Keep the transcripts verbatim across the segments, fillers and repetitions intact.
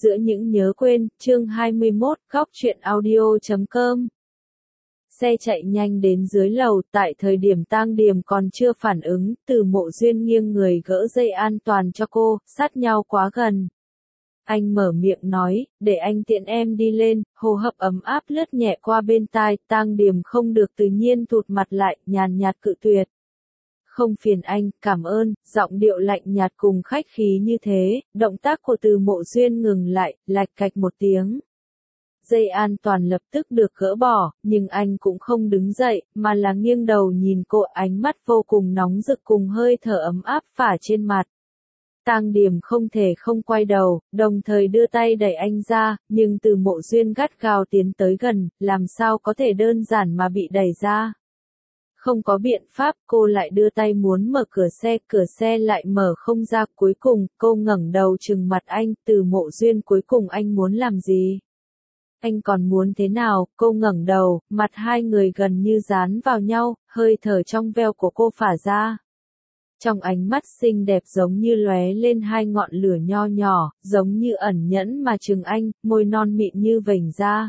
giữa những nhớ quên, chương hai mươi mốt, góc truyện audio chấm com. Xe chạy nhanh đến dưới lầu, tại thời điểm Tang Điềm còn chưa phản ứng, Từ Mộ Duyên nghiêng người gỡ dây an toàn cho cô, sát nhau quá gần. Anh mở miệng nói, để anh tiện em đi lên, hô hấp ấm áp lướt nhẹ qua bên tai, Tang Điềm không được tự nhiên thụt mặt lại, nhàn nhạt cự tuyệt. Không phiền anh, cảm ơn, giọng điệu lạnh nhạt cùng khách khí như thế, động tác của Từ Mộ Duyên ngừng lại, lạch cạch một tiếng. Dây an toàn lập tức được gỡ bỏ, nhưng anh cũng không đứng dậy, mà là nghiêng đầu nhìn cô, ánh mắt vô cùng nóng rực cùng hơi thở ấm áp phả trên mặt. Tang Điềm không thể không quay đầu, đồng thời đưa tay đẩy anh ra, nhưng Từ Mộ Duyên gắt gao tiến tới gần, làm sao có thể đơn giản mà bị đẩy ra. Không có biện pháp, cô lại đưa tay muốn mở cửa xe, cửa xe lại mở không ra, cuối cùng, cô ngẩng đầu trừng mặt anh, Từ Mộ Duyên cuối cùng anh muốn làm gì? Anh còn muốn thế nào? Cô ngẩng đầu, mặt hai người gần như dán vào nhau, hơi thở trong veo của cô phả ra. Trong ánh mắt xinh đẹp giống như lóe lên hai ngọn lửa nho nhỏ, giống như ẩn nhẫn mà trừng anh, môi non mịn như vành ra.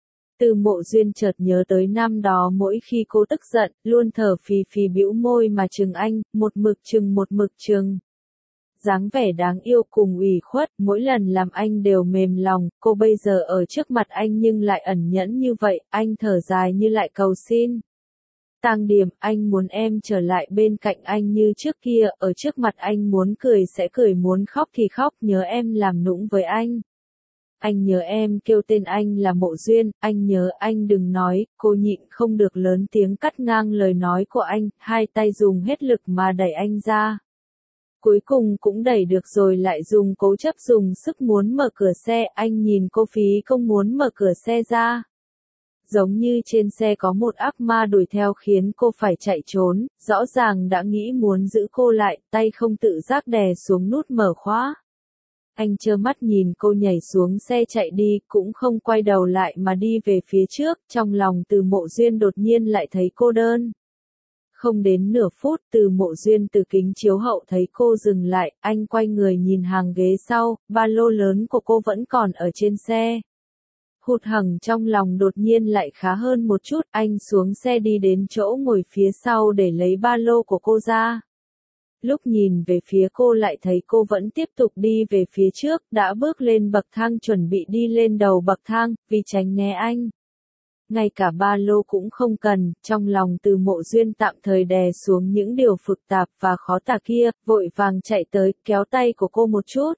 Từ Mộ Duyên chợt nhớ tới năm đó mỗi khi cô tức giận, luôn thở phì phì bĩu môi mà trừng anh, một mực trừng một mực trừng. Dáng vẻ đáng yêu cùng ủy khuất, mỗi lần làm anh đều mềm lòng, cô bây giờ ở trước mặt anh nhưng lại ẩn nhẫn như vậy, anh thở dài như lại cầu xin. Tang Điềm, anh muốn em trở lại bên cạnh anh như trước kia, ở trước mặt anh muốn cười sẽ cười, muốn khóc thì khóc, nhớ em làm nũng với anh. Anh nhớ em kêu tên anh là Mộ Duyên, anh nhớ anh đừng nói, cô nhịn không được lớn tiếng cắt ngang lời nói của anh, hai tay dùng hết lực mà đẩy anh ra. Cuối cùng cũng đẩy được rồi lại dùng cố chấp dùng sức muốn mở cửa xe, anh nhìn cô phí công muốn mở cửa xe ra. Giống như trên xe có một ác ma đuổi theo khiến cô phải chạy trốn, rõ ràng đã nghĩ muốn giữ cô lại, tay không tự giác đè xuống nút mở khóa. Anh trơ mắt nhìn cô nhảy xuống xe chạy đi, cũng không quay đầu lại mà đi về phía trước, trong lòng Từ Mộ Duyên đột nhiên lại thấy cô đơn. Không đến nửa phút, Từ Mộ Duyên từ kính chiếu hậu thấy cô dừng lại, anh quay người nhìn hàng ghế sau, ba lô lớn của cô vẫn còn ở trên xe. Hụt hẫng trong lòng đột nhiên lại khá hơn một chút, anh xuống xe đi đến chỗ ngồi phía sau để lấy ba lô của cô ra. Lúc nhìn về phía cô lại thấy cô vẫn tiếp tục đi về phía trước, đã bước lên bậc thang chuẩn bị đi lên đầu bậc thang, vì tránh né anh. Ngay cả ba lô cũng không cần, trong lòng Từ Mộ Duyên tạm thời đè xuống những điều phức tạp và khó tả kia, vội vàng chạy tới, kéo tay của cô một chút.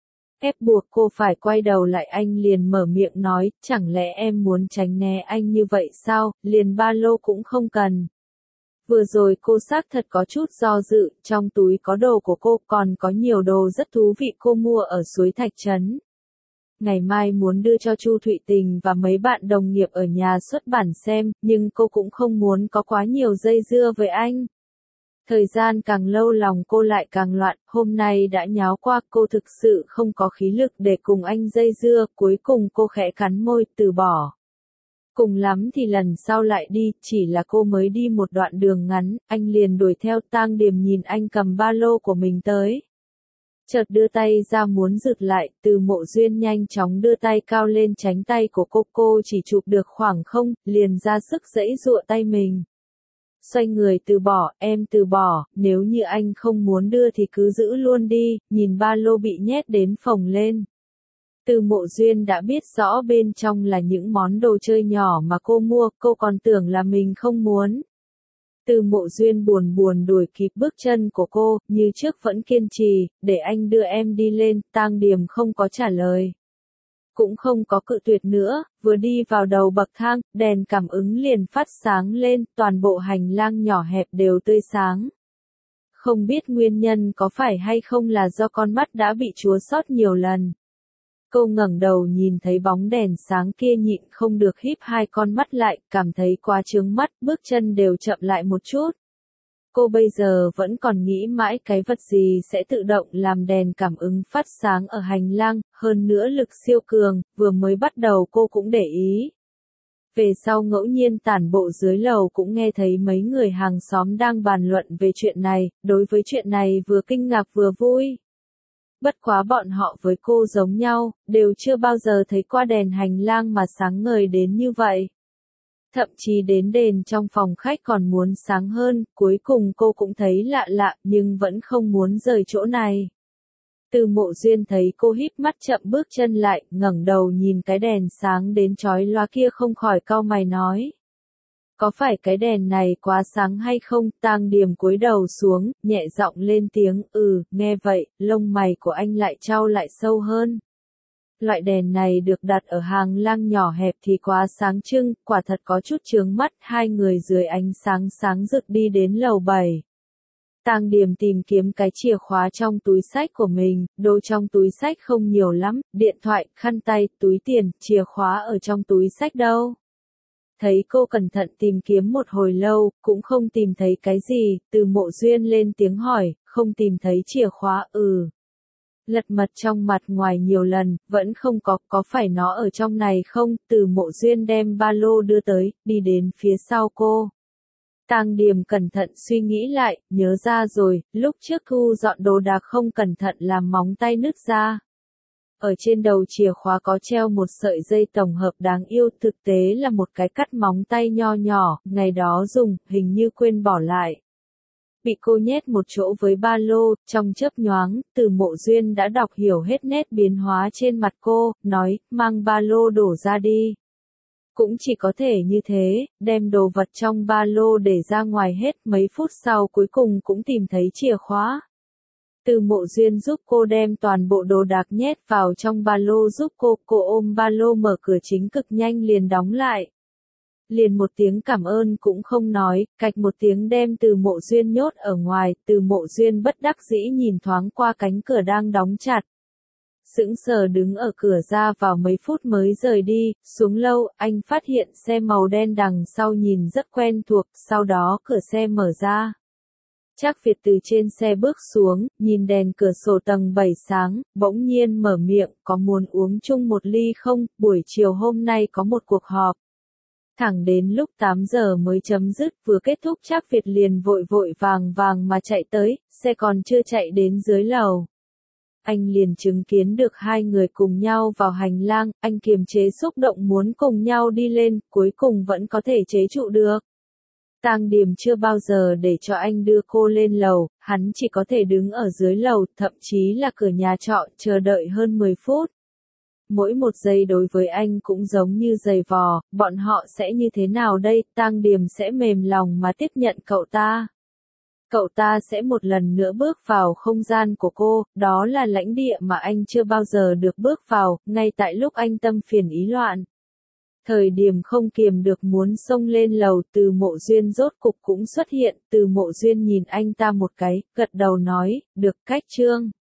Ép buộc cô phải quay đầu lại, anh liền mở miệng nói, chẳng lẽ em muốn tránh né anh như vậy sao, liền ba lô cũng không cần. Vừa rồi cô xác thật có chút do dự, trong túi có đồ của cô, còn có nhiều đồ rất thú vị cô mua ở Suối Thạch Trấn. Ngày mai muốn đưa cho Chu Thụy Tình và mấy bạn đồng nghiệp ở nhà xuất bản xem, nhưng cô cũng không muốn có quá nhiều dây dưa với anh. Thời gian càng lâu lòng cô lại càng loạn, hôm nay đã nháo qua, cô thực sự không có khí lực để cùng anh dây dưa, cuối cùng cô khẽ cắn môi, từ bỏ. Cùng lắm thì lần sau lại đi, chỉ là cô mới đi một đoạn đường ngắn, anh liền đuổi theo. Tang Điềm nhìn anh cầm ba lô của mình tới. Chợt đưa tay ra muốn giựt lại, Từ Mộ Duyên nhanh chóng đưa tay cao lên tránh tay của cô, cô chỉ chụp được khoảng không, liền ra sức giãy giụa tay mình. Xoay người từ bỏ, em từ bỏ, nếu như anh không muốn đưa thì cứ giữ luôn đi, nhìn ba lô bị nhét đến phồng lên. Từ Mộ Duyên đã biết rõ bên trong là những món đồ chơi nhỏ mà cô mua, cô còn tưởng là mình không muốn. Từ Mộ Duyên buồn buồn đuổi kịp bước chân của cô, như trước vẫn kiên trì, để anh đưa em đi lên, Tang Điềm không có trả lời. Cũng không có cự tuyệt nữa, vừa đi vào đầu bậc thang, đèn cảm ứng liền phát sáng lên, toàn bộ hành lang nhỏ hẹp đều tươi sáng. Không biết nguyên nhân có phải hay không là do con mắt đã bị chúa sót nhiều lần. Cô ngẩng đầu nhìn thấy bóng đèn sáng kia nhịn không được híp hai con mắt lại, cảm thấy quá chướng mắt, bước chân đều chậm lại một chút. Cô bây giờ vẫn còn nghĩ mãi cái vật gì sẽ tự động làm đèn cảm ứng phát sáng ở hành lang, hơn nữa lực siêu cường, vừa mới bắt đầu cô cũng để ý. Về sau ngẫu nhiên tản bộ dưới lầu cũng nghe thấy mấy người hàng xóm đang bàn luận về chuyện này, đối với chuyện này vừa kinh ngạc vừa vui. bất quá bọn họ với cô giống nhau, đều chưa bao giờ thấy qua đèn hành lang mà sáng ngời đến như vậy. Thậm chí đến đèn trong phòng khách còn muốn sáng hơn, cuối cùng cô cũng thấy lạ lạ nhưng vẫn không muốn rời chỗ này. Từ Mộ Duyên thấy cô híp mắt chậm bước chân lại, ngẩng đầu nhìn cái đèn sáng đến chói lóa kia không khỏi cau mày nói. Có phải cái đèn này quá sáng hay không? Tang Điềm cúi đầu xuống, nhẹ giọng lên tiếng, ừ, nghe vậy, lông mày của anh lại chau lại sâu hơn. Loại đèn này được đặt ở hàng lang nhỏ hẹp thì quá sáng trưng, quả thật có chút chướng mắt. Hai người dưới ánh sáng sáng rực đi đến lầu bảy. Tang Điềm tìm kiếm cái chìa khóa trong túi sách của mình, đồ trong túi sách không nhiều lắm, điện thoại, khăn tay, túi tiền, chìa khóa ở trong túi sách đâu. Thấy cô cẩn thận tìm kiếm một hồi lâu, cũng không tìm thấy cái gì, Từ Mộ Duyên lên tiếng hỏi, không tìm thấy chìa khóa, ừ. Lật mật trong mặt ngoài nhiều lần, vẫn không có, có phải nó ở trong này không? Từ Mộ Duyên đem ba lô đưa tới, đi đến phía sau cô. Tang Điềm cẩn thận suy nghĩ lại, nhớ ra rồi, lúc trước thu dọn đồ đạc không cẩn thận làm móng tay nứt ra. Ở trên đầu chìa khóa có treo một sợi dây tổng hợp đáng yêu, thực tế là một cái cắt móng tay nho nhỏ, ngày đó dùng, hình như quên bỏ lại. Bị cô nhét một chỗ với ba lô, trong chớp nhoáng, Từ Mộ Duyên đã đọc hiểu hết nét biến hóa trên mặt cô, nói, mang ba lô đổ ra đi. Cũng chỉ có thể như thế, đem đồ vật trong ba lô để ra ngoài hết, mấy phút sau cuối cùng cũng tìm thấy chìa khóa. Từ Mộ Duyên giúp cô đem toàn bộ đồ đạc nhét vào trong ba lô giúp cô, cô ôm ba lô mở cửa chính cực nhanh liền đóng lại. Liền một tiếng cảm ơn cũng không nói, cạch một tiếng đem Từ Mộ Duyên nhốt ở ngoài, Từ Mộ Duyên bất đắc dĩ nhìn thoáng qua cánh cửa đang đóng chặt. Sững sờ đứng ở cửa ra vào mấy phút mới rời đi, xuống lâu, anh phát hiện xe màu đen đằng sau nhìn rất quen thuộc, sau đó cửa xe mở ra. Trác Việt từ trên xe bước xuống, nhìn đèn cửa sổ tầng bảy sáng, bỗng nhiên mở miệng, có muốn uống chung một ly không, buổi chiều hôm nay có một cuộc họp. Thẳng đến lúc tám giờ mới chấm dứt, vừa kết thúc Trác Việt liền vội vội vàng vàng mà chạy tới, xe còn chưa chạy đến dưới lầu. Anh liền chứng kiến được hai người cùng nhau vào hành lang, anh kiềm chế xúc động muốn cùng nhau đi lên, cuối cùng vẫn có thể chế trụ được. Tang Điềm chưa bao giờ để cho anh đưa cô lên lầu, hắn chỉ có thể đứng ở dưới lầu, thậm chí là cửa nhà trọ, chờ đợi hơn mười phút. Mỗi một giây đối với anh cũng giống như giày vò, bọn họ sẽ như thế nào đây? Tang Điềm sẽ mềm lòng mà tiếp nhận cậu ta. Cậu ta sẽ một lần nữa bước vào không gian của cô, đó là lãnh địa mà anh chưa bao giờ được bước vào, ngay tại lúc anh tâm phiền ý loạn. Thời điểm không kiềm được muốn xông lên lầu, Từ Mộ Duyên rốt cục cũng xuất hiện, Từ Mộ Duyên nhìn anh ta một cái, gật đầu nói, được, cách chương.